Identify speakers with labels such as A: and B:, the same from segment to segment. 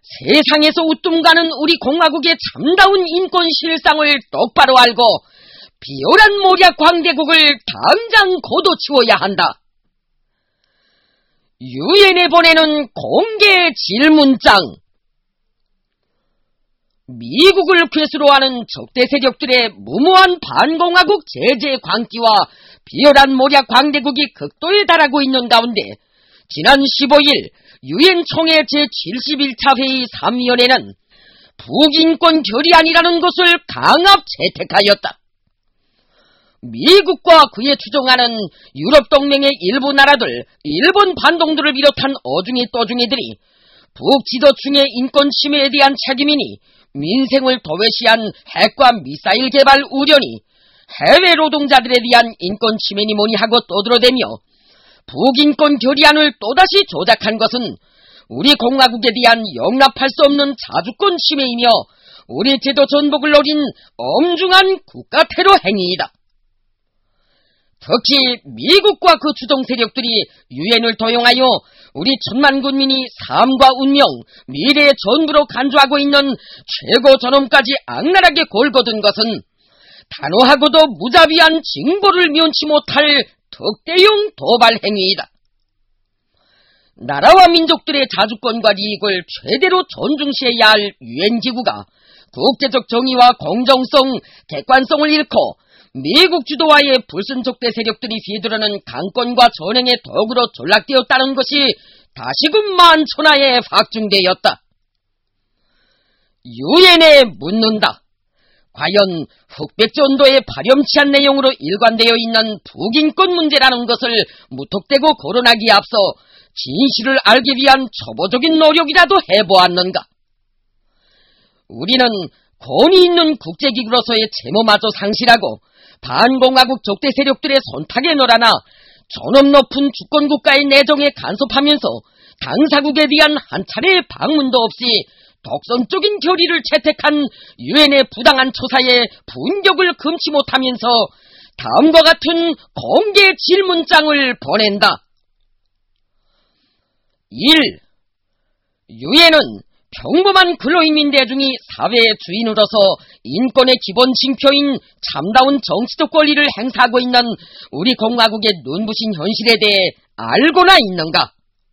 A: 세상에서 우뚱가는 우리 공화국의 참다운 인권 실상을 똑바로 알고 비열한 모략 광대국을 당장 고도치워야 한다. 유엔에 보내는 공개 질문장. 미국을 괴수로 하는 적대 세력들의 무모한 반공화국 제재 광기와 비열한 모략 광대국이 극도에 달하고 있는 가운데 지난 15일 유엔 총회 제71차 회의 3위원회는 북인권 결의안이라는 것을 강압 채택하였다. 미국과 그에 추종하는 유럽 동맹의 일부 나라들, 일본 반동들을 비롯한 어중이 떠중이들이 북지도층의 인권 침해에 대한 책임이니 민생을 도외시한 핵과 미사일 개발 우려니 해외 노동자들에 대한 인권 침해니 뭐니 하고 떠들어대며 북인권 결의안을 또다시 조작한 것은 우리 공화국에 대한 용납할 수 없는 자주권 침해이며 우리 제도 전복을 노린 엄중한 국가 테러 행위이다. 특히 미국과 그 추종 세력들이 유엔을 도용하여 우리 천만 군민이 삶과 운명, 미래의 전부로 간주하고 있는 최고 존엄까지 악랄하게 골거둔 것은 단호하고도 무자비한 징벌을 면치 못할 특대용 도발 행위이다. 나라와 민족들의 자주권과 이익을 최대로 존중시해야 할 유엔기구가 국제적 정의와 공정성, 객관성을 잃고 미국 주도와의 불순적대 세력들이 휘두르는 강권과 전횡의 도구로 전락되었다는 것이 다시금 만천하에 확증되었다. 유엔에 묻는다. 과연 흑백전도에 파렴치한 내용으로 일관되어 있는 북인권 문제라는 것을 무턱대고 거론하기에 앞서 진실을 알기 위한 초보적인 노력이라도 해보았는가? 우리는 권위 있는 국제기구로서의 채무마저 상실하고 반공화국 적대 세력들의 손탁에 놀아나 존엄 높은 주권국가의 내정에 간섭하면서 당사국에 대한 한 차례의 방문도 없이 독선적인 결의를 채택한 유엔의 부당한 처사에 분격을 금치 못하면서 다음과 같은 공개 질문장을 보낸다. 1. 유엔은 평범한 근로인민 대중이 사회의 주인으로서 인권의 기본 징표인 참다운 정치적 권리를 행사하고 있는 우리 공화국의 눈부신 현실에 대해 알고나 있는가?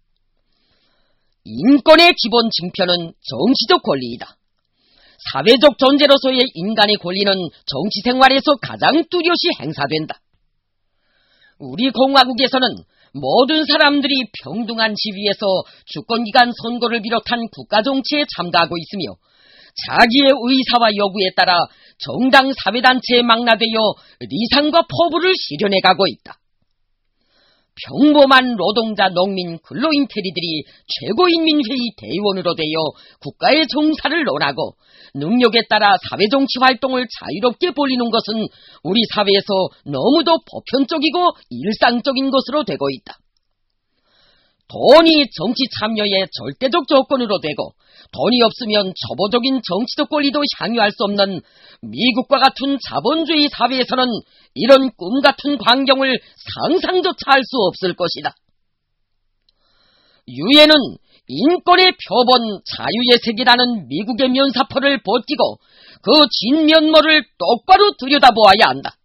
A: 인권의 기본 징표는 정치적 권리이다. 사회적 존재로서의 인간의 권리는 정치 생활에서 가장 뚜렷이 행사된다. 우리 공화국에서는 모든 사람들이 평등한 지위에서 주권기관 선거를 비롯한 국가정치에 참가하고 있으며 자기의 의사와 요구에 따라 정당 사회단체에 망라되어 리상과 포부를 실현해가고 있다. 평범한 노동자, 농민, 근로인 테리들이 최고인민회의 대의원으로 되어 국가의 정사를 논하고 능력에 따라 사회정치 활동을 자유롭게 벌이는 것은 우리 사회에서 너무도 보편적이고 일상적인 것으로 되고 있다. 돈이 정치 참여의 절대적 조건으로 되고 돈이 없으면 초보적인 정치적 권리도 향유할 수 없는 미국과 같은 자본주의 사회에서는 이런 꿈같은 광경을 상상조차 할 수 없을 것이다. 유엔은 인권의 표본 자유의 세계라는 미국의 면사포를 벗기고 그 진면모를 똑바로 들여다보아야 한다.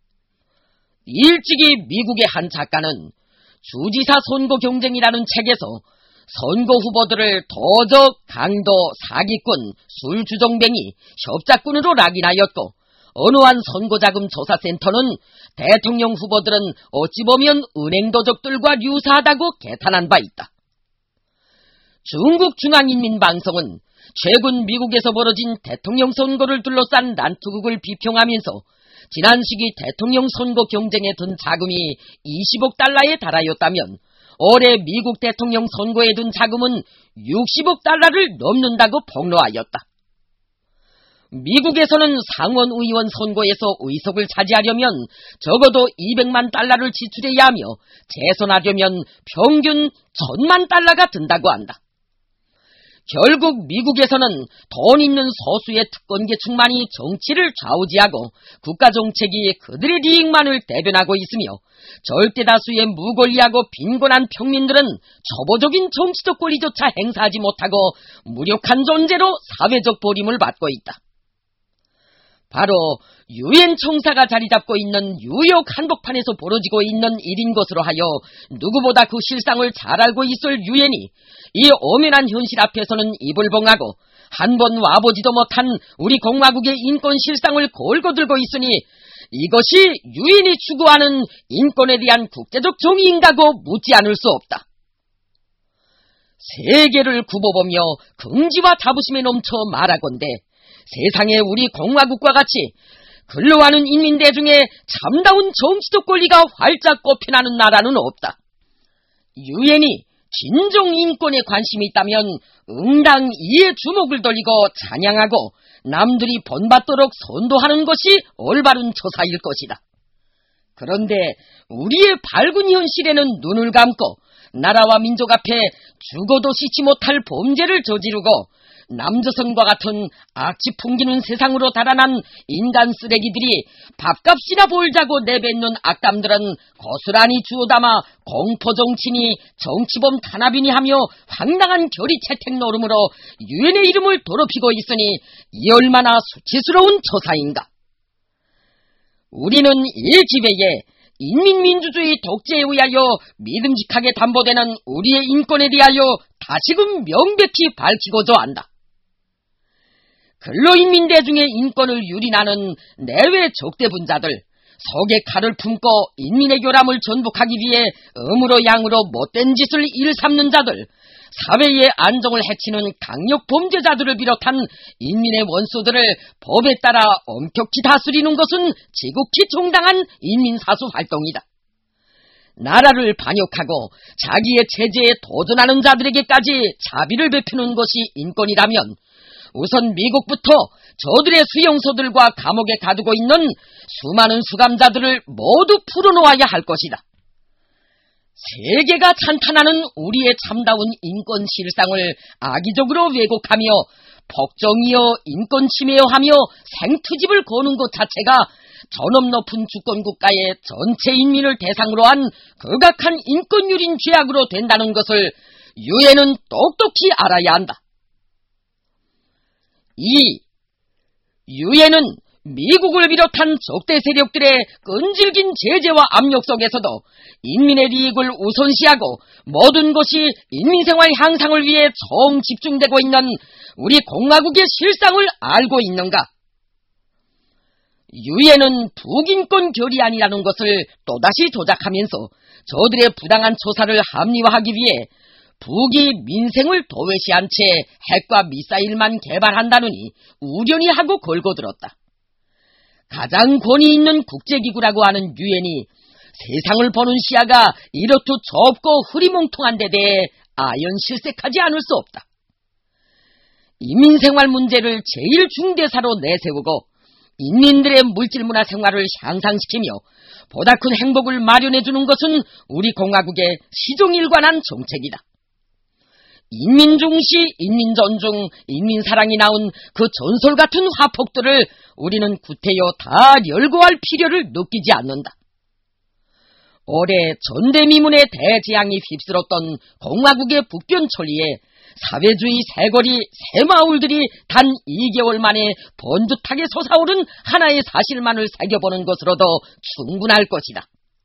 A: 일찍이 미국의 한 작가는 주지사 선거 경쟁이라는 책에서 선거 후보들을 도적, 강도, 사기꾼, 술주정뱅이, 협작꾼으로 낙인하였고 어느 한 선거자금 조사센터는 대통령 후보들은 어찌 보면 은행도적들과 유사하다고 개탄한 바 있다. 중국 중앙인민방송은 최근 미국에서 벌어진 대통령 선거를 둘러싼 난투극을 비평하면서 지난 시기 대통령 선거 경쟁에 든 자금이 20억 달러에 달하였다면 올해 미국 대통령 선거에 든 자금은 60억 달러를 넘는다고 폭로하였다. 미국에서는 상원 의원 선거에서 의석을 차지하려면 적어도 200만 달러를 지출해야 하며 재선하려면 평균 1000만 달러가 든다고 한다. 결국 미국에서는 돈 있는 소수의 특권계층만이 정치를 좌우지하고 국가 정책이 그들의 이익만을 대변하고 있으며 절대 다수의 무권리하고 빈곤한 평민들은 초보적인 정치적 권리조차 행사하지 못하고 무력한 존재로 사회적 보림을 받고 있다. 바로 유엔 청사가 자리잡고 있는 뉴욕 한복판에서 벌어지고 있는 일인 것으로 하여 누구보다 그 실상을 잘 알고 있을 유엔이 이 엄연한 현실 앞에서는 입을 봉하고 한 번 와보지도 못한 우리 공화국의 인권 실상을 골고 들고 있으니 이것이 유엔이 추구하는 인권에 대한 국제적 정의인가고 묻지 않을 수 없다. 세계를 굽어보며 긍지와 자부심에 넘쳐 말하건대 세상에 우리 공화국과 같이 근로하는 인민대 중에 참다운 정치적 권리가 활짝 꽃피나는 나라는 없다. 유엔이 진정 인권에 관심이 있다면 응당 이에 주목을 돌리고 찬양하고 남들이 본받도록 선도하는 것이 올바른 처사일 것이다. 그런데 우리의 밝은 현실에는 눈을 감고 나라와 민족 앞에 죽어도 씻지 못할 범죄를 저지르고 남조선과 같은 악취 풍기는 세상으로 달아난 인간 쓰레기들이 밥값이나 벌자고 내뱉는 악담들은 고스란히 주워담아 공포정치니 정치범 탄압이니 하며 황당한 결의 채택 노름으로 유엔의 이름을 더럽히고 있으니 이 얼마나 수치스러운 처사인가. 우리는 일지배에 인민민주주의 독재에 의하여 믿음직하게 담보되는 우리의 인권에 대하여 다시금 명백히 밝히고자 한다. 근로인민대 중의 인권을 유린하는 내외 적대분자들, 속에 칼을 품고 인민의 교람을 전복하기 위해 음으로 양으로 못된 짓을 일삼는 자들, 사회의 안정을 해치는 강력 범죄자들을 비롯한 인민의 원수들을 법에 따라 엄격히 다스리는 것은 지극히 정당한 인민사수 활동이다. 나라를 반역하고 자기의 체제에 도전하는 자들에게까지 자비를 베푸는 것이 인권이라면 우선 미국부터 저들의 수용소들과 감옥에 가두고 있는 수많은 수감자들을 모두 풀어놓아야 할 것이다. 세계가 찬탄하는 우리의 참다운 인권 실상을 악의적으로 왜곡하며 폭정이여 인권 침해여 하며 생투집을 거는 것 자체가 전업 높은 주권국가의 전체 인민을 대상으로 한 극악한 인권유린 죄악으로 된다는 것을 유엔은 똑똑히 알아야 한다. 유엔은 미국을 비롯한 적대 세력들의 끈질긴 제재와 압력 속에서도 인민의 이익을 우선시하고 모든 것이 인민생활 향상을 위해 총 집중되고 있는 우리 공화국의 실상을 알고 있는가? 유엔은 북인권 결의안이라는 것을 또다시 조작하면서 저들의 부당한 처사를 합리화하기 위해 북이 민생을 도외시한 채 핵과 미사일만 개발한다느니 우려니 하고 걸고들었다. 가장 권위 있는 국제기구라고 하는 유엔이 세상을 보는 시야가 이렇듯 좁고 흐리멍텅한 데 대해 아연실색하지 않을 수 없다. 인민생활 문제를 제일 중대사로 내세우고 인민들의 물질문화 생활을 향상시키며 보다 큰 행복을 마련해주는 것은 우리 공화국의 시종일관한 정책이다. 인민중시, 인민존중, 인민사랑이 나온 그 전설 같은 화폭들을 우리는 구태여 다 열거할 필요를 느끼지 않는다. 올해 전대미문의 대재앙이 휩쓸었던 공화국의 북변천리에 사회주의 새거리 새마을들이 단 2개월 만에 번듯하게 솟아오른 하나의 사실만을 새겨보는 것으로도 충분할 것이다.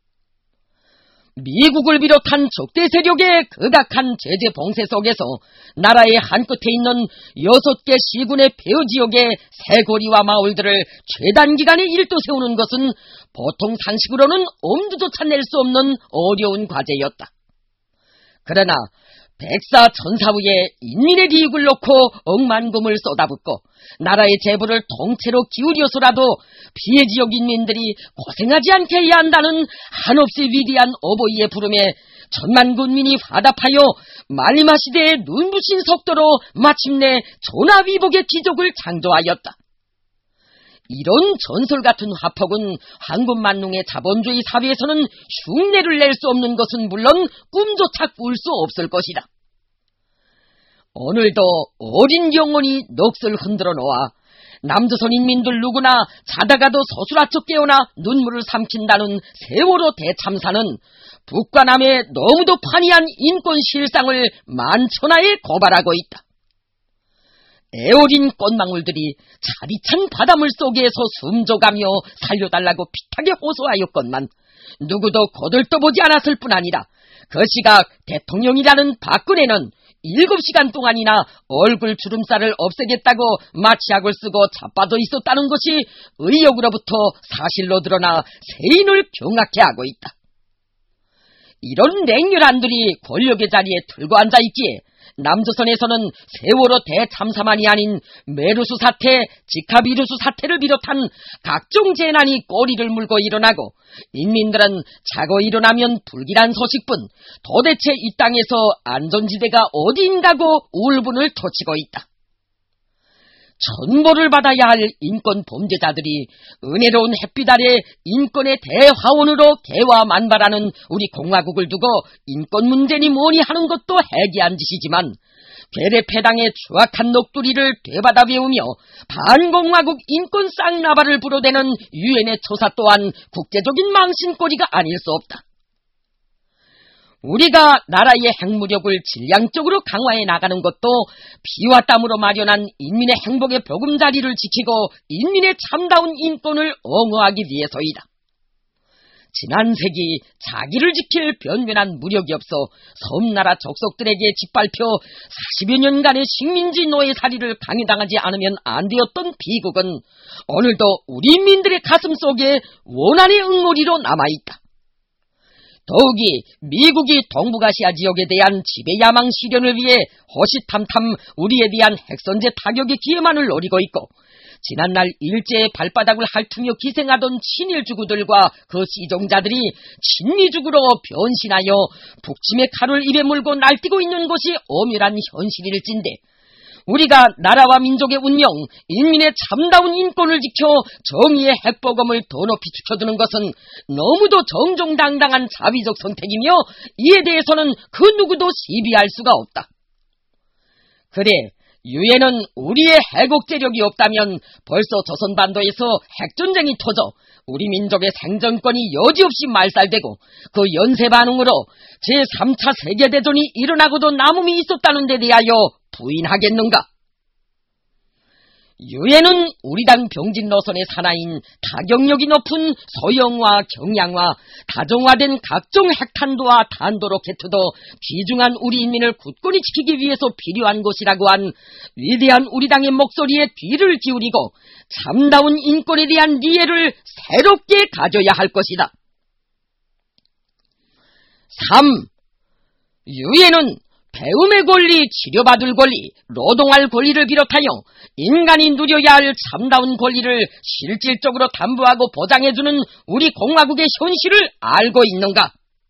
A: 미국을 비롯한 적대 세력의 극악한 제재 봉쇄 속에서 나라의 한끝에 있는 6개 시군의 폐허지역의 새거리와 마을들을 최단기간에 일도세우는 것은 보통 상식으로는 엄두조차 낼 수 없는 어려운 과제였다. 그러나 백사 천사위에 인민의 이익을 놓고 억만금을 쏟아붓고 나라의 재부를 통째로 기울여서라도 피해 지역 인민들이 고생하지 않게 해야 한다는 한없이 위대한 어버이의 부름에 천만 군민이 화답하여 말리마시대의 눈부신 속도로 마침내 전화위복의 기적을 창조하였다. 이런 전설 같은 화폭은 황금만능의 자본주의 사회에서는 흉내를 낼 수 없는 것은 물론 꿈조차 꿀 수 없을 것이다. 오늘도 어린 영혼이 넋을 흔들어 놓아 남조선 인민들 누구나 자다가도 서술아쳐 깨어나 눈물을 삼킨다는 세월호 대참사는 북과 남의 너무도 판이한 인권 실상을 만천하에 고발하고 있다. 애어린 꽃망울들이 차디찬 바닷물 속에서 숨져가며 살려달라고 핏하게 호소하였건만 누구도 거들떠보지 않았을 뿐 아니라 그 시각 대통령이라는 박근혜는 7시간 동안이나 얼굴 주름살을 없애겠다고 마취약을 쓰고 자빠져 있었다는 것이 의혹으로부터 사실로 드러나 세인을 경악해 하고 있다. 이런 냉혈한들이 권력의 자리에 들고 앉아있기에 남조선에서는 세월호 대참사만이 아닌 메르스 사태, 지카 비루스 사태를 비롯한 각종 재난이 꼬리를 물고 일어나고 인민들은 자고 일어나면 불길한 소식뿐 도대체 이 땅에서 안전지대가 어디인가고 울분을 토치고 있다. 천벌을 받아야 할 인권 범죄자들이 은혜로운 햇빛 아래 인권의 대화원으로 개화만발하는 우리 공화국을 두고 인권 문제니 뭐니 하는 것도 해괴한 짓이지만 괴뢰패당의 추악한 녹두리를 되받아 배우며 반공화국 인권 쌍나발을 불어대는 유엔의 처사 또한 국제적인 망신거리가 아닐 수 없다. 우리가 나라의 핵무력을 질량적으로 강화해 나가는 것도 피와 땀으로 마련한 인민의 행복의 보금자리를 지키고 인민의 참다운 인권을 옹호하기 위해서이다. 지난 세기 자기를 지킬 변변한 무력이 없어 섬나라 족속들에게 짓밟혀 40여 년간의 식민지 노예살이를 강요당하지 않으면 안 되었던 비극은 오늘도 우리 인민들의 가슴 속에 원한의 응어리로 남아있다. 더욱이 미국이 동북아시아 지역에 대한 지배야망 실현을 위해 호시탐탐 우리에 대한 핵선제 타격의 기회만을 노리고 있고 지난날 일제의 발바닥을 핥으며 기생하던 친일주구들과 그 시종자들이 친미주구로 변신하여 북침의 칼을 입에 물고 날뛰고 있는 것이 엄밀한 현실일진데 우리가 나라와 민족의 운명, 인민의 참다운 인권을 지켜 정의의 핵보검을 더 높이 지켜두는 것은 너무도 정정당당한 자비적 선택이며 이에 대해서는 그 누구도 시비할 수가 없다. 그래, 유엔은 우리의 해곡재력이 없다면 벌써 조선반도에서 핵전쟁이 터져 우리 민족의 생존권이 여지없이 말살되고 그 연쇄 반응으로 제3차 세계대전이 일어나고도 남음이 있었다는 데 대하여 부인하겠는가? 유엔은 우리 당 병진 노선의 사나인 타격력이 높은 소형화, 경량화, 다정화된 각종 핵탄도와 탄도 로켓도 귀중한 우리 인민을 굳건히 지키기 위해서 필요한 것이라고 한 위대한 우리 당의 목소리에 귀를 기울이고 참다운 인권에 대한 이해를 새롭게 가져야 할 것이다. 3. 유엔은 배움의 권리, 치료받을 권리, 노동할 권리를 비롯하여 인간이 누려야 할 참다운 권리를 실질적으로 담보하고 보장해주는 우리 공화국의 현실을 알고 있는가?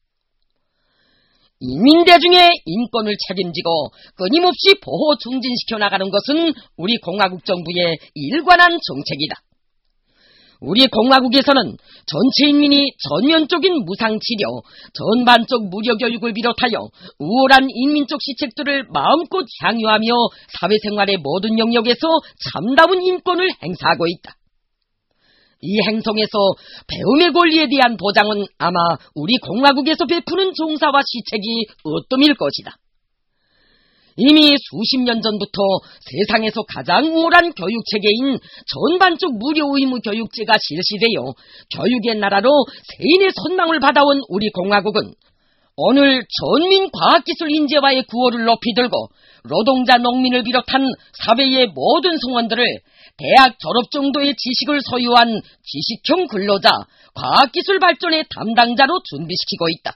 A: 인민대중의 인권을 책임지고 끊임없이 보호 증진시켜 나가는 것은 우리 공화국 정부의 일관한 정책이다. 우리 공화국에서는 전체 인민이 전면적인 무상치료, 전반적 무료교육을 비롯하여 우월한 인민적 시책들을 마음껏 향유하며 사회생활의 모든 영역에서 참다운 인권을 행사하고 있다. 이 행성에서 배움의 권리에 대한 보장은 아마 우리 공화국에서 베푸는 종사와 시책이 으뜸일 것이다. 이미 수십 년 전부터 세상에서 가장 우월한 교육체계인 전반적 무료 의무 교육제가 실시되어 교육의 나라로 세인의 선망을 받아온 우리 공화국은 오늘 전민 과학기술 인재와의 구호를 높이 들고 노동자 농민을 비롯한 사회의 모든 성원들을 대학 졸업 정도의 지식을 소유한 지식형 근로자, 과학기술 발전의 담당자로 준비시키고 있다.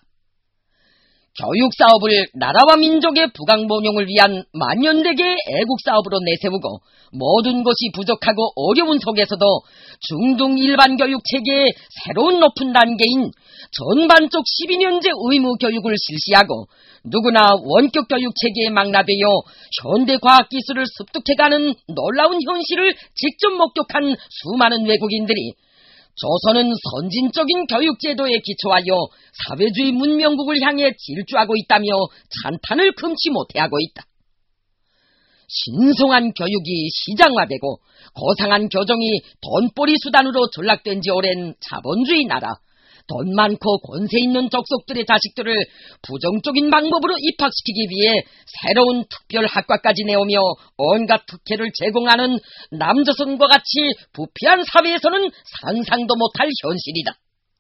A: 교육사업을 나라와 민족의 부강번영을 위한 만년대계의 애국사업으로 내세우고 모든 것이 부족하고 어려운 속에서도 중등 일반 교육체계의 새로운 높은 단계인 전반적 12년제 의무교육을 실시하고 누구나 원격 교육체계에 망라되어 현대과학기술을 습득해가는 놀라운 현실을 직접 목격한 수많은 외국인들이 조선은 선진적인 교육제도에 기초하여 사회주의 문명국을 향해 질주하고 있다며 찬탄을 금치 못해하고 있다. 신성한 교육이 시장화되고 고상한 교정이 돈벌이 수단으로 전락된 지 오랜 자본주의 나라, 돈 많고 권세 있는 족속들의 자식들을 부정적인 방법으로 입학시키기 위해 새로운 특별학과까지 내오며 온갖 특혜를 제공하는 남조선과 같이 부패한 사회에서는 상상도 못할 현실이다.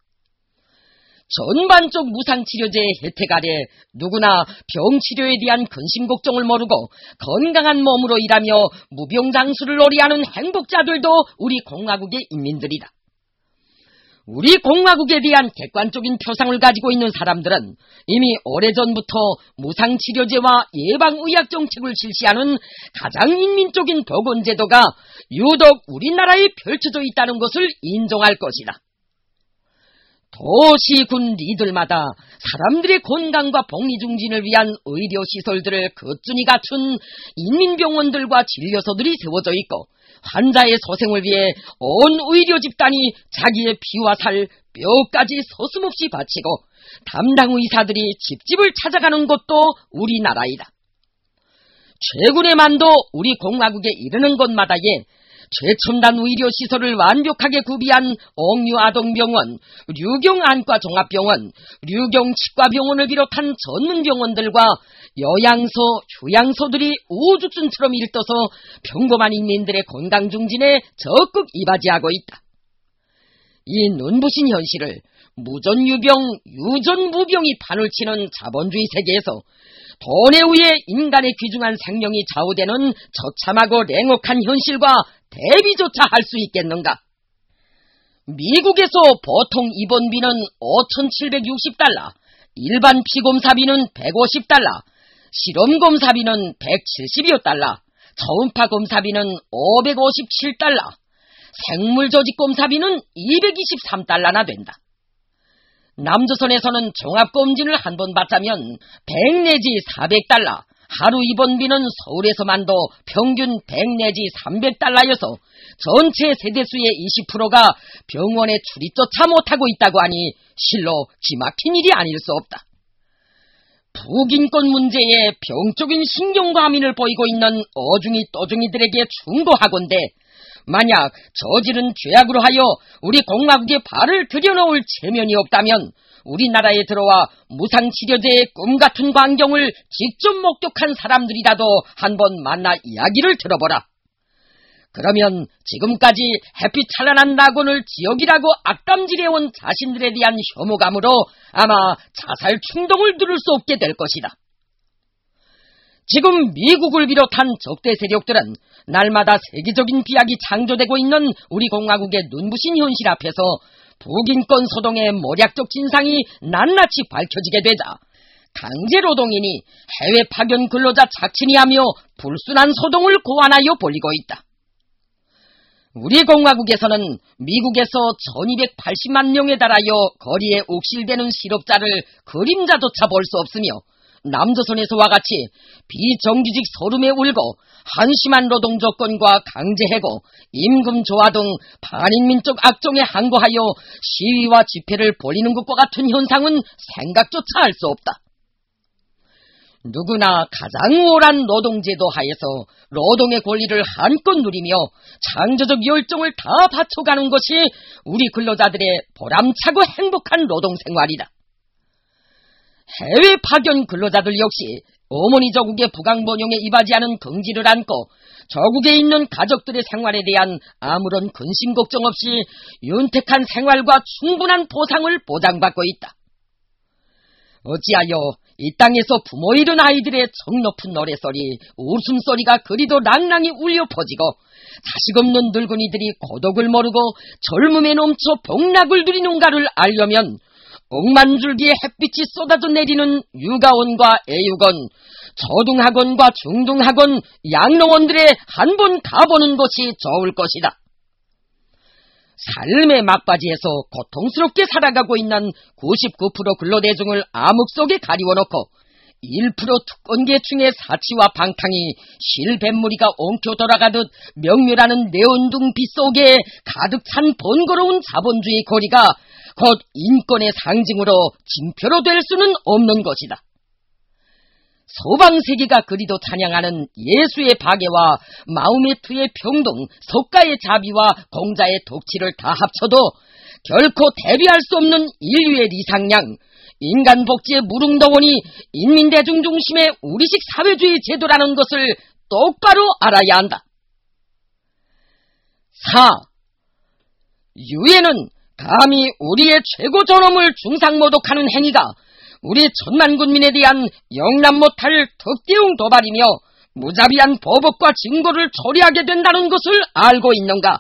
A: 전반적 무상치료제의 혜택 아래 누구나 병치료에 대한 근심 걱정을 모르고 건강한 몸으로 일하며 무병장수를 놀이하는 행복자들도 우리 공화국의 인민들이다. 우리 공화국에 대한 객관적인 표상을 가지고 있는 사람들은 이미 오래전부터 무상치료제와 예방의학 정책을 실시하는 가장 인민적인 보건제도가 유독 우리나라에 펼쳐져 있다는 것을 인정할 것이다. 도시군 리들마다 사람들의 건강과 복리중진을 위한 의료시설들을 거뜬히 갖춘 인민병원들과 진료소들이 세워져 있고, 환자의 소생을 위해 온 의료 집단이 자기의 피와 살, 뼈까지 서슴없이 바치고 담당 의사들이 집집을 찾아가는 곳도 우리나라이다. 최군의 만도 우리 공화국에 이르는 곳마다에 최첨단 의료시설을 완벽하게 구비한 옥류아동병원, 류경안과종합병원, 류경치과병원을 비롯한 전문병원들과 요양소, 휴양소들이 우주순처럼 일떠서 평범한 인민들의 건강중진에 적극 이바지하고 있다. 이 눈부신 현실을 무전유병, 유전무병이 판을 치는 자본주의 세계에서 돈에 의해 인간의 귀중한 생명이 좌우되는 처참하고 냉혹한 현실과 대비조차 할 수 있겠는가? 미국에서 보통 입원비는 $5,760, 일반 피검사비는 $150, 실험검사비는 $172, 초음파 검사비는 $557, 생물조직검사비는 $223나 된다. 남조선에서는 종합검진을 한 번 받자면 $100 내지 $400, 하루 입원비는 서울에서만도 평균 $100 내지 $300여서 전체 세대수의 20%가 병원에 출입조차 못하고 있다고 하니 실로 기막힌 일이 아닐 수 없다. 북인권 문제에 병적인 신경과민을 보이고 있는 어중이 또중이들에게 충고하건대 만약 저지른 죄악으로 하여 우리 공화국에 발을 들여놓을 체면이 없다면 우리나라에 들어와 무상치료제의 꿈같은 광경을 직접 목격한 사람들이라도 한번 만나 이야기를 들어보라. 그러면 지금까지 햇빛 찬란한 낙원을 지역이라고 악담질해온 자신들에 대한 혐오감으로 아마 자살 충동을 누를 수 없게 될 것이다. 지금 미국을 비롯한 적대 세력들은 날마다 세계적인 비약이 창조되고 있는 우리 공화국의 눈부신 현실 앞에서 북인권 소동의 모략적 진상이 낱낱이 밝혀지게 되자 강제노동인이 해외 파견 근로자 착취니 하며 불순한 소동을 고안하여 벌이고 있다. 우리 공화국에서는 미국에서 1280만 명에 달하여 거리에 옥실대는 실업자를 그림자조차 볼 수 없으며 남조선에서와 같이 비정규직 소름에 울고 한심한 노동 조건과 강제해고, 임금 조화 등 반인민적 악정에 항거하여 시위와 집회를 벌이는 것과 같은 현상은 생각조차 할 수 없다. 누구나 가장 우월한 노동제도 하에서 노동의 권리를 한껏 누리며 창조적 열정을 다 바쳐가는 것이 우리 근로자들의 보람차고 행복한 노동생활이다. 해외 파견 근로자들 역시 어머니 저국의 부강번영에 이바지하는 긍지를 안고 저국에 있는 가족들의 생활에 대한 아무런 근심 걱정 없이 윤택한 생활과 충분한 보상을 보장받고 있다. 어찌하여 이 땅에서 부모 잃은 아이들의 정높은 노래소리, 웃음소리가 그리도 낭낭히 울려 퍼지고 자식 없는 늙은이들이 고독을 모르고 젊음에 넘쳐 복락을 누리는가를 알려면 억만줄기의 햇빛이 쏟아져 내리는 육아원과 애육원, 초등학원과 중등학원, 양로원들에 한 번 가보는 것이 좋을 것이다. 삶의 막바지에서 고통스럽게 살아가고 있는 99% 근로대중을 암흑 속에 가리워놓고 1% 특권계층의 사치와 방탕이 실뱃무리가 엉켜 돌아가듯 명멸하는 내운둥 빗속에 가득 찬 번거로운 자본주의 거리가 곧 인권의 상징으로 징표로 될 수는 없는 것이다. 서방세계가 그리도 찬양하는 예수의 박애와 마호메트의 평등, 석가의 자비와 공자의 덕치를 다 합쳐도 결코 대비할 수 없는 인류의 리상량, 인간 복지의 무릉덩어니 인민대중 중심의 우리식 사회주의 제도라는 것을 똑바로 알아야 한다. 4. 유엔은 감히 우리의 최고 존엄을 중상모독하는 행위가 우리 천만군민에 대한 영람 못할 특대용 도발이며 무자비한 보복과 증거를 초래하게 된다는 것을 알고 있는가?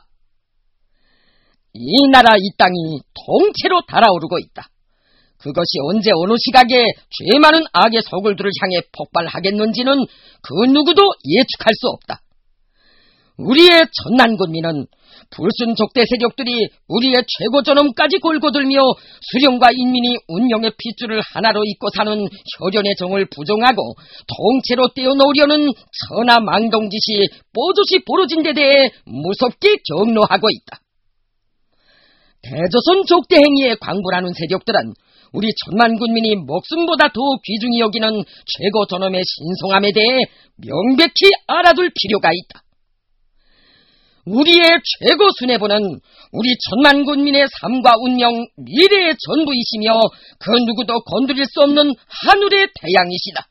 A: 이 나라 이 땅이 통째로 달아오르고 있다. 그것이 언제 어느 시각에 죄 많은 악의 소굴들을 향해 폭발하겠는지는 그 누구도 예측할 수 없다. 우리의 천만군민은 불순족대 세력들이 우리의 최고 존엄까지 골고들며 수령과 인민이 운명의 핏줄을 하나로 잇고 사는 혈연의 정을 부정하고 통째로 떼어놓으려는 천하 망동짓이 뽀듯이 벌어진 데 대해 무섭게 경노하고 있다. 대조선 족대 행위에 광분하는 세력들은 우리 천만군민이 목숨보다 더 귀중히 여기는 최고 존엄의 신성함에 대해 명백히 알아둘 필요가 있다. 우리의 최고 수뇌부는 우리 천만군민의 삶과 운명, 미래의 전부이시며 그 누구도 건드릴 수 없는 하늘의 태양이시다.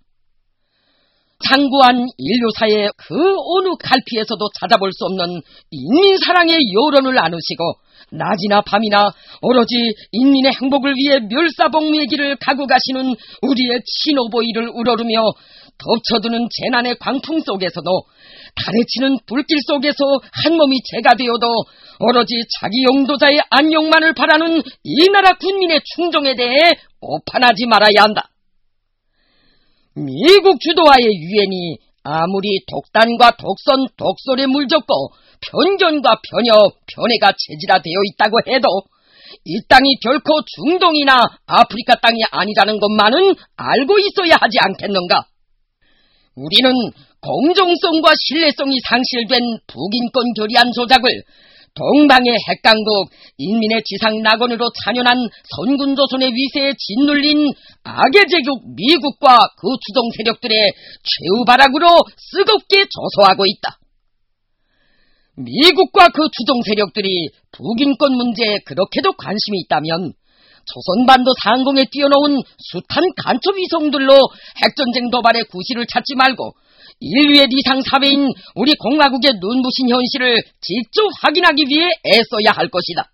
A: 장구한 인류사의 그 어느 갈피에서도 찾아볼 수 없는 인민사랑의 여론을 안으시고 낮이나 밤이나 오로지 인민의 행복을 위해 멸사복무의 길을 가고 가시는 우리의 친오보이를 우러르며 덮쳐드는 재난의 광풍 속에서도 달에 치는 불길 속에서 한 몸이 재가 되어도 오로지 자기 용도자의 안녕만을 바라는 이 나라 군민의 충정에 대해 오판하지 말아야 한다. 미국 주도하의 유엔이 아무리 독단과 독선, 독설에 물졌고 편견과 편협, 편애가 체질화되어 있다고 해도 이 땅이 결코 중동이나 아프리카 땅이 아니라는 것만은 알고 있어야 하지 않겠는가? 우리는 공정성과 신뢰성이 상실된 북인권 결의안 조작을 동방의 핵강국, 인민의 지상 낙원으로 찬연한 선군조선의 위세에 짓눌린 악의 제국 미국과 그 추종 세력들의 최후바락으로 쓰겁게 조소하고 있다. 미국과 그 추종 세력들이 북인권 문제에 그렇게도 관심이 있다면 조선반도 상공에 띄워놓은 숱한 간첩 위성들로 핵전쟁 도발의 구실을 찾지 말고 인류의 리상사회인 우리 공화국의 눈부신 현실을 직접 확인하기 위해 애써야 할 것이다.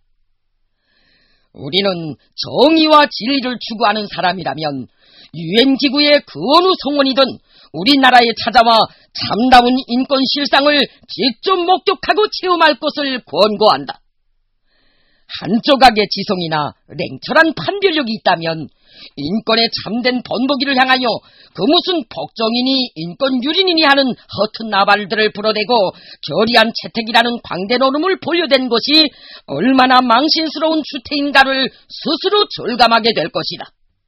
A: 우리는 정의와 진리를 추구하는 사람이라면 유엔기구의 그 어느 성원이든 우리나라에 찾아와 참다운 인권 실상을 직접 목격하고 체험할 것을 권고한다. 한쪽 악의 지성이나 냉철한 판별력이 있다면 인권의 참된 번복이를 향하여 그 무슨 복정이니 인권유린이니 하는 허튼 나발들을 불어대고 결의안 채택이라는 광대 노름을 보여댄 것이 얼마나 망신스러운 추태인가를 스스로 절감하게 될 것이다.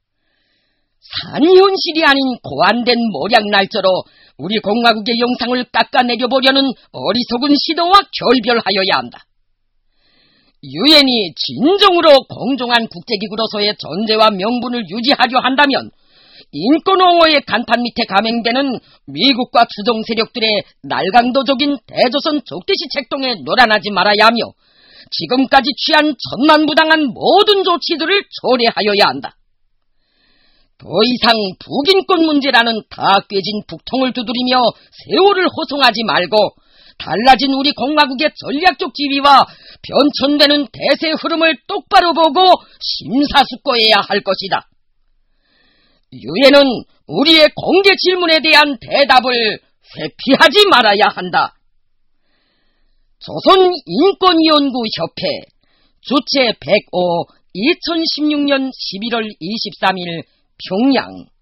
A: 산현실이 아닌 고안된 모략날짜로 우리 공화국의 영상을 깎아내려보려는 어리석은 시도와 결별하여야 한다. 유엔이 진정으로 공정한 국제기구로서의 존재와 명분을 유지하려 한다면 인권옹호의 간판 밑에 감행되는 미국과 추종 세력들의 날강도적인 대조선 적대시 책동에 노란하지 말아야 하며 지금까지 취한 천만부당한 모든 조치들을 초래하여야 한다. 더 이상 북인권 문제라는 다 꿰진 북통을 두드리며 세월을 호송하지 말고 달라진 우리 공화국의 전략적 지위와 변천되는 대세 흐름을 똑바로 보고 심사숙고해야 할 것이다. 유엔은 우리의 공개 질문에 대한 대답을 회피하지 말아야 한다. 조선인권연구협회 주최 105 2016년 11월 23일 평양